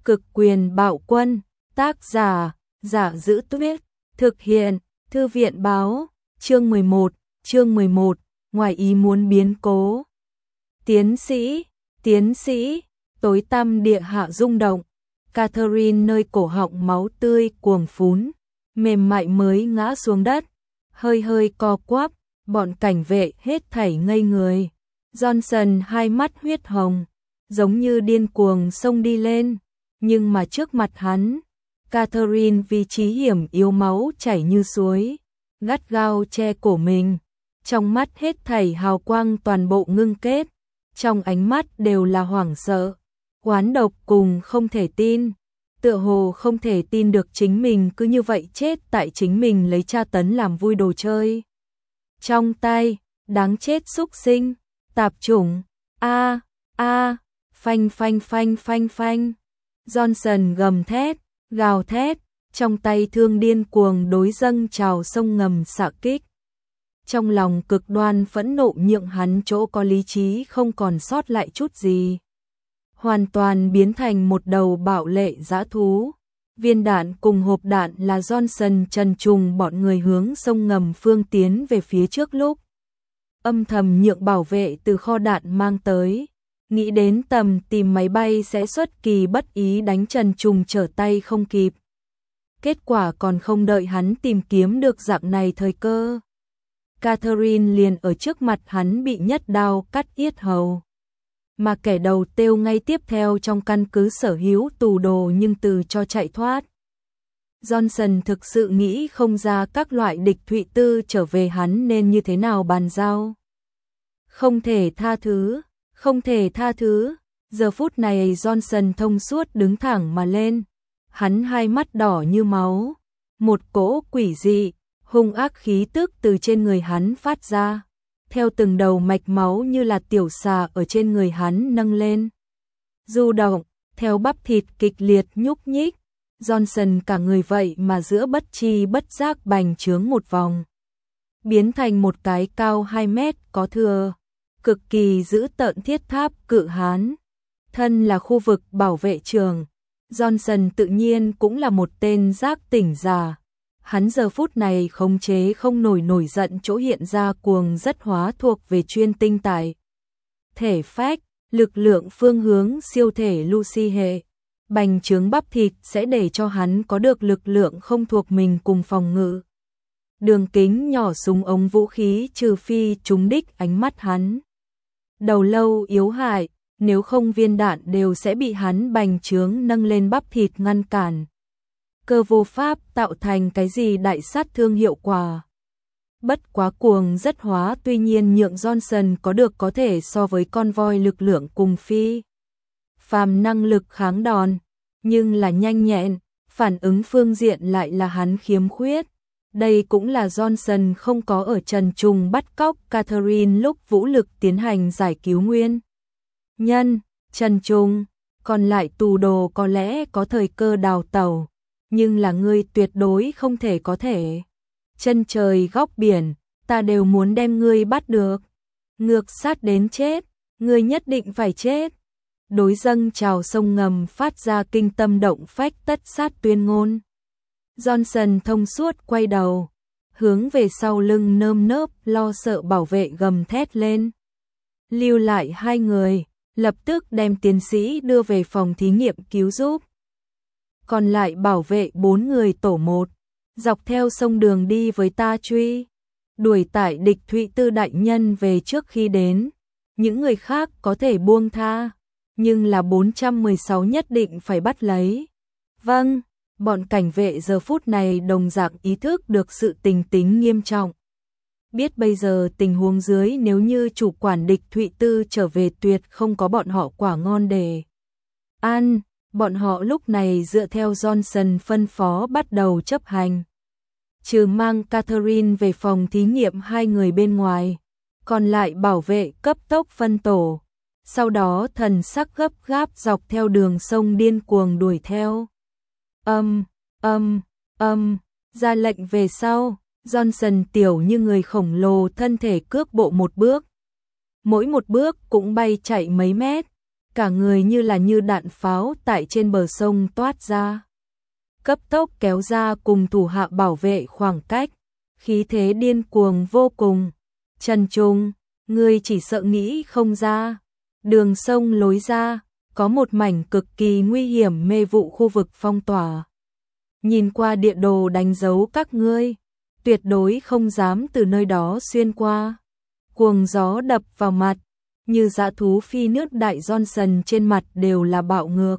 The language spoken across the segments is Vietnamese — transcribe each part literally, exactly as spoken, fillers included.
Cực quyền bạo quân, tác giả, Giả Giữ Tuyết, thực hiện, Thư viện báo, chương mười một, chương mười một, ngoài ý muốn biến cố. Tiến sĩ, tiến sĩ, tối tăm địa hạ rung động, Catherine nơi cổ họng máu tươi cuồng phún, mềm mại mới ngã xuống đất, hơi hơi co quắp, bọn cảnh vệ hết thảy ngây người. Johnson hai mắt huyết hồng, giống như điên cuồng xông đi lên, nhưng mà trước mặt hắn, Catherine vì chí hiểm yếu máu chảy như suối, gắt gao che cổ mình, trong mắt hết thảy hào quang toàn bộ ngưng kết, trong ánh mắt đều là hoảng sợ, oán độc cùng không thể tin, tựa hồ không thể tin được chính mình cứ như vậy chết tại chính mình lấy tra tấn làm vui đồ chơi. Trong tay, đáng chết xúc sinh, tạp chủng, a a, phanh phanh phanh phanh phanh. Johnson gầm thét, gào thét, trong tay thương điên cuồng đối dâng trào sông ngầm xạ kích. Trong lòng cực đoan phẫn nộ nhượng hắn chỗ có lý trí không còn sót lại chút gì. Hoàn toàn biến thành một đầu bạo lệ dã thú. Viên đạn cùng hộp đạn là Johnson trần trùng bọn người hướng sông ngầm phương tiến về phía trước lúc. Âm thầm nhượng bảo vệ từ kho đạn mang tới. Nghĩ đến tầm tìm máy bay sẽ xuất kỳ bất ý đánh trần trùng trở tay không kịp. Kết quả còn không đợi hắn tìm kiếm được dạng này thời cơ. Catherine liền ở trước mặt hắn bị nhất đao cắt yết hầu. Mà kẻ đầu tiêu ngay tiếp theo trong căn cứ sở hữu tù đồ nhưng từ cho chạy thoát. Johnson thực sự nghĩ không ra các loại địch thụy tư trở về hắn nên như thế nào bàn giao. Không thể tha thứ, không thể tha thứ. Giờ phút này Johnson thông suốt đứng thẳng mà lên. Hắn hai mắt đỏ như máu. Một cỗ quỷ dị, hung ác khí tức từ trên người hắn phát ra. Theo từng đầu mạch máu như là tiểu xà ở trên người hắn nâng lên. Du động, theo bắp thịt kịch liệt nhúc nhích. Johnson cả người vậy mà giữa bất chi bất giác bành trướng một vòng. Biến thành một cái cao hai mét có thừa. Cực kỳ dữ tợn thiết tháp cự hán. Thân là khu vực bảo vệ trường. Johnson tự nhiên cũng là một tên giác tỉnh giả. Hắn giờ phút này khống chế không nổi nổi giận chỗ hiện ra cuồng rất hóa thuộc về chuyên tinh tại. Thể phách, lực lượng phương hướng siêu thể Lucy hệ. Bành trướng bắp thịt sẽ để cho hắn có được lực lượng không thuộc mình cùng phòng ngự. Đường kính nhỏ súng ống vũ khí trừ phi trúng đích ánh mắt hắn. Đầu lâu yếu hại, nếu không viên đạn đều sẽ bị hắn bành trướng nâng lên bắp thịt ngăn cản. Cơ vô pháp tạo thành cái gì đại sát thương hiệu quả. Bất quá cuồng rất hóa tuy nhiên nhượng Johnson có được có thể so với con voi lực lượng cùng phi. Phàm năng lực kháng đòn, nhưng là nhanh nhẹn, phản ứng phương diện lại là hắn khiếm khuyết. Đây cũng là Johnson không có ở trần trùng bắt cóc Catherine lúc vũ lực tiến hành giải cứu nguyên. Nhân, trần trùng, còn lại tù đồ có lẽ có thời cơ đào tẩu, nhưng là ngươi tuyệt đối không thể có thể. Chân trời góc biển, ta đều muốn đem ngươi bắt được. Ngược sát đến chết, ngươi nhất định phải chết. Đối dâng trào sông ngầm phát ra kinh tâm động phách tất sát tuyên ngôn. Johnson thông suốt quay đầu, hướng về sau lưng nơm nớp lo sợ bảo vệ gầm thét lên. Lưu lại hai người, lập tức đem tiến sĩ đưa về phòng thí nghiệm cứu giúp. Còn lại bảo vệ bốn người tổ một, dọc theo sông đường đi với ta truy, đuổi tải địch thụy tư đại nhân về trước khi đến. Những người khác có thể buông tha, nhưng là bốn trăm mười sáu nhất định phải bắt lấy. Vâng, bọn cảnh vệ giờ phút này đồng dạng ý thức được sự tình tính nghiêm trọng. Biết bây giờ tình huống dưới nếu như chủ quản địch thụy tư trở về tuyệt không có bọn họ quả ngon để ăn. Bọn họ lúc này dựa theo Johnson phân phó bắt đầu chấp hành. Trừ mang Catherine về phòng thí nghiệm hai người bên ngoài, còn lại bảo vệ cấp tốc phân tổ. Sau đó thần sắc gấp gáp dọc theo đường sông điên cuồng đuổi theo. Âm, âm, âm, ra lệnh về sau, Johnson tiểu như người khổng lồ thân thể cước bộ một bước. Mỗi một bước cũng bay chạy mấy mét. cả người như là như đạn pháo tại trên bờ sông toát ra. Cấp tốc kéo ra cùng thủ hạ bảo vệ khoảng cách, khí thế điên cuồng vô cùng. Trần Trung, ngươi chỉ sợ nghĩ không ra. Đường sông lối ra, có một mảnh cực kỳ nguy hiểm mê vụ khu vực phong tỏa. Nhìn qua địa đồ đánh dấu các ngươi, tuyệt đối không dám từ nơi đó xuyên qua. Cuồng gió đập vào mặt, như dã thú phi nước đại Johnson trên mặt đều là bạo ngược.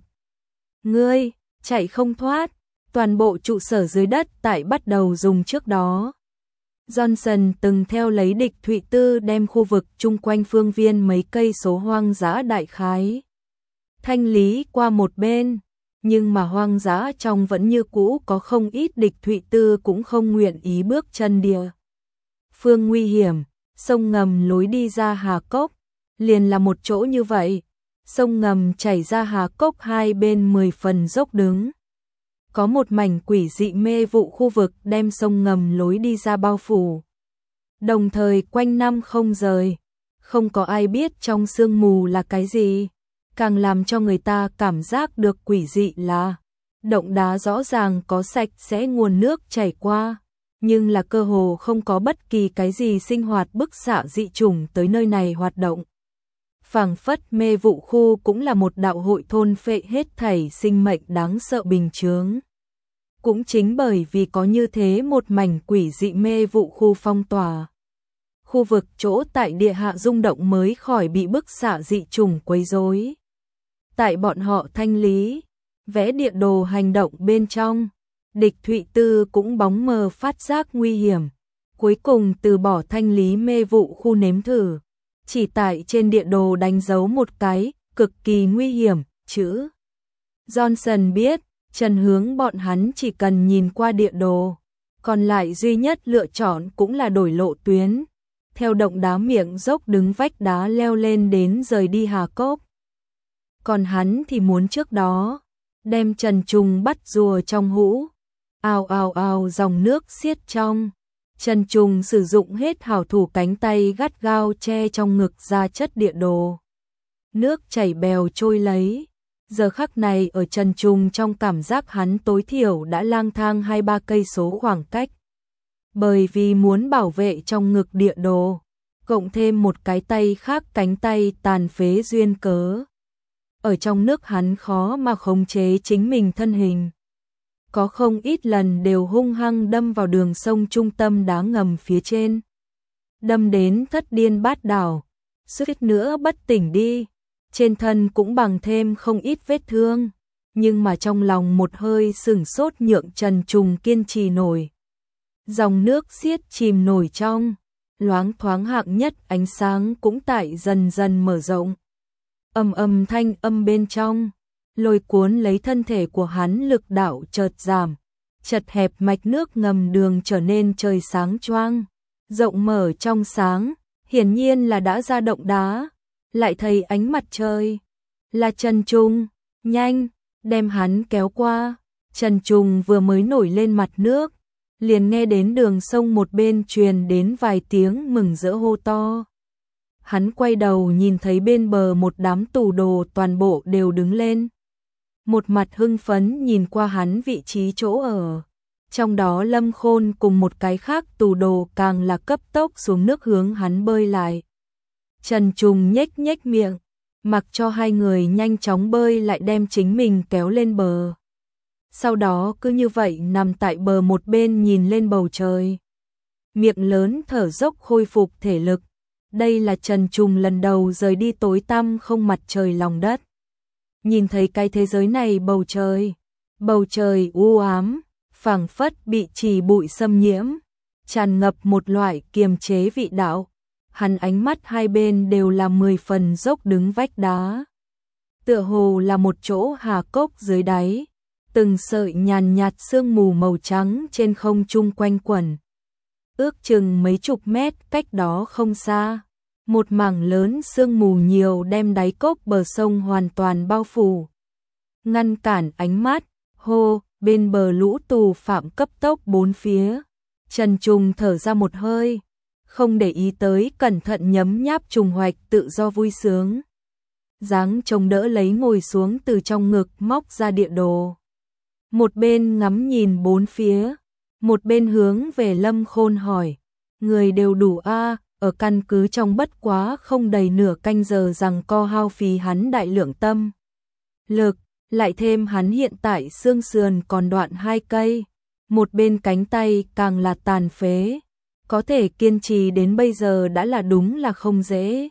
Ngươi, chạy không thoát, toàn bộ trụ sở dưới đất tại bắt đầu dùng trước đó. Johnson từng theo lấy địch Thụy Tư đem khu vực chung quanh phương viên mấy cây số hoang dã đại khái thanh lý qua một bên, nhưng mà hoang dã trong vẫn như cũ có không ít địch Thụy Tư cũng không nguyện ý bước chân địa. Phương nguy hiểm, sông ngầm lối đi ra Hà Cốc, liền là một chỗ như vậy, sông ngầm chảy ra Hà Cốc hai bên mười phần dốc đứng. Có một mảnh quỷ dị mê vụ khu vực đem sông ngầm lối đi ra bao phủ. Đồng thời quanh năm không rời, không có ai biết trong sương mù là cái gì. Càng làm cho người ta cảm giác được quỷ dị là động đá rõ ràng có sạch sẽ nguồn nước chảy qua, nhưng là cơ hồ không có bất kỳ cái gì sinh hoạt bức xạ dị chủng tới nơi này hoạt động. Phảng phất mê vụ khu cũng là một đạo hội thôn phệ hết thảy sinh mệnh đáng sợ bình chướng. Cũng chính bởi vì có như thế một mảnh quỷ dị mê vụ khu phong tỏa, khu vực chỗ tại địa hạ rung động mới khỏi bị bức xạ dị chủng quấy rối. Tại bọn họ thanh lý, vẽ địa đồ hành động bên trong, địch Thụy Tư cũng bóng mờ phát giác nguy hiểm, cuối cùng từ bỏ thanh lý mê vụ khu nếm thử, chỉ tại trên địa đồ đánh dấu một cái cực kỳ nguy hiểm chữ. Johnson biết, Trần Hướng bọn hắn chỉ cần nhìn qua địa đồ, còn lại duy nhất lựa chọn cũng là đổi lộ tuyến, theo động đá miệng dốc đứng vách đá leo lên đến rời đi Hà Cốc. Còn hắn thì muốn trước đó đem Trần Trung bắt rùa trong hũ. Ào ào ào dòng nước xiết trong. Trần Trung sử dụng hết hảo thủ cánh tay gắt gao che trong ngực ra chất địa đồ. Nước chảy bèo trôi lấy. Giờ khắc này ở Trần Trung trong cảm giác hắn tối thiểu đã lang thang hai ba cây số khoảng cách. Bởi vì muốn bảo vệ trong ngực địa đồ, cộng thêm một cái tay khác cánh tay tàn phế duyên cớ. Ở trong nước hắn khó mà khống chế chính mình thân hình. Có không ít lần đều hung hăng đâm vào đường sông trung tâm đá ngầm phía trên. Đâm đến thất điên bát đảo, suýt nữa bất tỉnh đi. Trên thân cũng bằng thêm không ít vết thương, nhưng mà trong lòng một hơi sửng sốt nhượng Trần Trung kiên trì nổi. Dòng nước xiết chìm nổi trong, loáng thoáng hạng nhất ánh sáng cũng tại dần dần mở rộng. Âm âm thanh âm bên trong, lôi cuốn lấy thân thể của hắn lực đạo chợt giảm, chật hẹp mạch nước ngầm đường trở nên trời sáng choang, rộng mở trong sáng, hiển nhiên là đã ra động đá, lại thấy ánh mặt trời. Là Trần Trung, nhanh, đem hắn kéo qua. Trần Trung vừa mới nổi lên mặt nước, liền nghe đến đường sông một bên truyền đến vài tiếng mừng rỡ hô to. Hắn quay đầu nhìn thấy bên bờ một đám tù đồ toàn bộ đều đứng lên. Một mặt hưng phấn nhìn qua hắn vị trí chỗ ở. Trong đó Lâm Khôn cùng một cái khác tù đồ càng là cấp tốc xuống nước hướng hắn bơi lại. Trần Trung nhếch nhếch miệng, mặc cho hai người nhanh chóng bơi lại đem chính mình kéo lên bờ. Sau đó cứ như vậy nằm tại bờ một bên nhìn lên bầu trời. Miệng lớn thở dốc khôi phục thể lực. Đây là Trần Trung lần đầu rời đi tối tăm không mặt trời lòng đất. Nhìn thấy cái thế giới này bầu trời. Bầu trời u ám, phảng phất bị trì bụi xâm nhiễm. Tràn ngập một loại kiềm chế vị đạo. Hắn ánh mắt hai bên đều là mười phần dốc đứng vách đá. Tựa hồ là một chỗ hà cốc dưới đáy. Từng sợi nhàn nhạt sương mù màu trắng trên không trung quanh quẩn. Ước chừng mấy chục mét cách đó không xa. Một mảng lớn sương mù nhiều đem đáy cốc bờ sông hoàn toàn bao phủ. Ngăn cản ánh mắt, hô, bên bờ lũ tù phạm cấp tốc bốn phía. Trần Trung thở ra một hơi. Không để ý tới cẩn thận nhấm nháp trùng hoạch tự do vui sướng. dáng chống đỡ lấy ngồi xuống từ trong ngực móc ra địa đồ. Một bên ngắm nhìn bốn phía, một bên hướng về Lâm Khôn hỏi, người đều đủ a, ở căn cứ trong bất quá không đầy nửa canh giờ rằng co hao phí hắn đại lượng tâm lực, lại thêm hắn hiện tại xương sườn còn đoạn hai cây, một bên cánh tay càng là tàn phế, có thể kiên trì đến bây giờ đã là đúng là không dễ.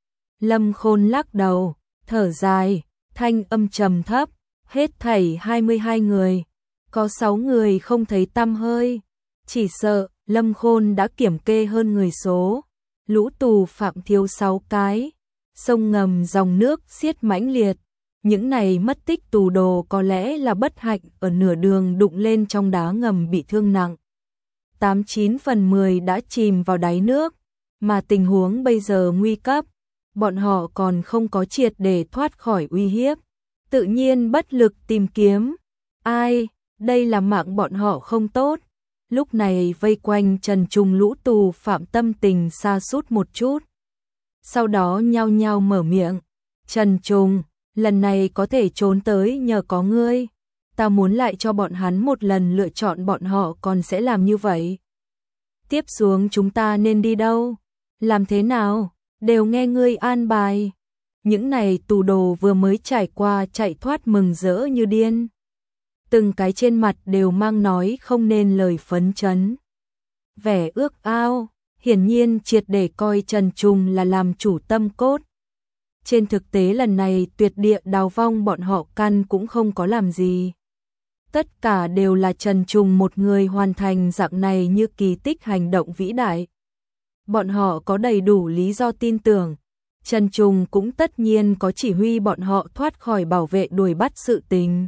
Lâm Khôn lắc đầu, thở dài, thanh âm trầm thấp, hết thảy hai mươi hai người, có sáu người không thấy tăm hơi, chỉ sợ Lâm Khôn đã kiểm kê hơn người số, lũ tù phạm thiếu sáu cái, sông ngầm dòng nước xiết mãnh liệt, những này mất tích tù đồ có lẽ là bất hạnh ở nửa đường đụng lên trong đá ngầm bị thương nặng. Tám chín phần mười đã chìm vào đáy nước, mà tình huống bây giờ nguy cấp, bọn họ còn không có triệt để thoát khỏi uy hiếp, tự nhiên bất lực tìm kiếm. Ai, đây là mạng bọn họ không tốt. Lúc này vây quanh Trần Trùng lũ tù phạm tâm tình sa sút một chút. Sau đó nhao nhao mở miệng, Trần Trùng, lần này có thể trốn tới nhờ có ngươi, ta muốn lại cho bọn hắn một lần lựa chọn, bọn họ còn sẽ làm như vậy. Tiếp xuống chúng ta nên đi đâu? Làm thế nào? Đều nghe ngươi an bài. Những này tù đồ vừa mới trải qua chạy thoát mừng rỡ như điên. Từng cái trên mặt đều mang nói không nên lời phấn chấn. Vẻ ước ao, hiển nhiên triệt để coi Trần Trùng là làm chủ tâm cốt. Trên thực tế lần này tuyệt địa đào vong bọn họ căn cũng không có làm gì. Tất cả đều là Trần Trùng một người hoàn thành dạng này như kỳ tích hành động vĩ đại. Bọn họ có đầy đủ lý do tin tưởng, Trần Trùng cũng tất nhiên có chỉ huy bọn họ thoát khỏi bảo vệ đuổi bắt sự tình.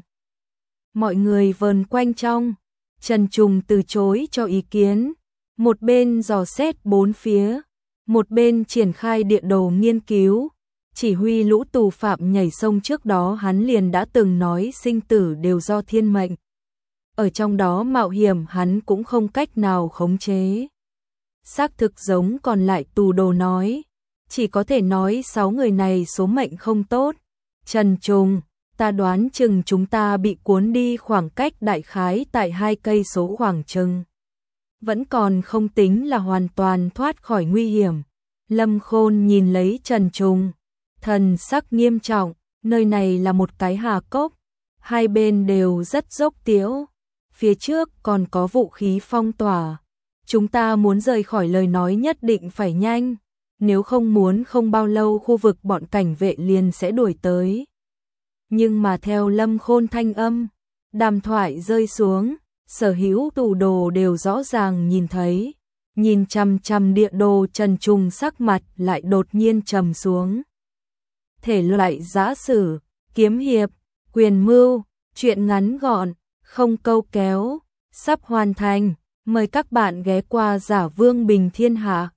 Mọi người vờn quanh trong, Trần Trùng từ chối cho ý kiến, một bên dò xét bốn phía, một bên triển khai địa đồ nghiên cứu, chỉ huy lũ tù phạm nhảy sông trước đó hắn liền đã từng nói sinh tử đều do thiên mệnh. Ở trong đó mạo hiểm hắn cũng không cách nào khống chế. Xác thực giống còn lại tù đồ nói, chỉ có thể nói sáu người này số mệnh không tốt. Trần Trùng, ta đoán chừng chúng ta bị cuốn đi khoảng cách đại khái tại hai cây số khoảng chừng. Vẫn còn không tính là hoàn toàn thoát khỏi nguy hiểm. Lâm Khôn nhìn lấy Trần Trùng, thần sắc nghiêm trọng, nơi này là một cái hà cốc, hai bên đều rất dốc tiếu, phía trước còn có vũ khí phong tỏa. Chúng ta muốn rời khỏi lời nói nhất định phải nhanh, nếu không muốn không bao lâu khu vực bọn cảnh vệ liền sẽ đuổi tới. Nhưng mà theo Lâm Khôn thanh âm, đàm thoại rơi xuống, sở hữu tù đồ đều rõ ràng nhìn thấy, nhìn chằm chằm địa đồ Trần Trùng sắc mặt lại đột nhiên trầm xuống. Thể loại giã sử, kiếm hiệp, quyền mưu, truyện ngắn gọn, không câu kéo, sắp hoàn thành, mời các bạn ghé qua Giả Vương Bình Thiên Hạ.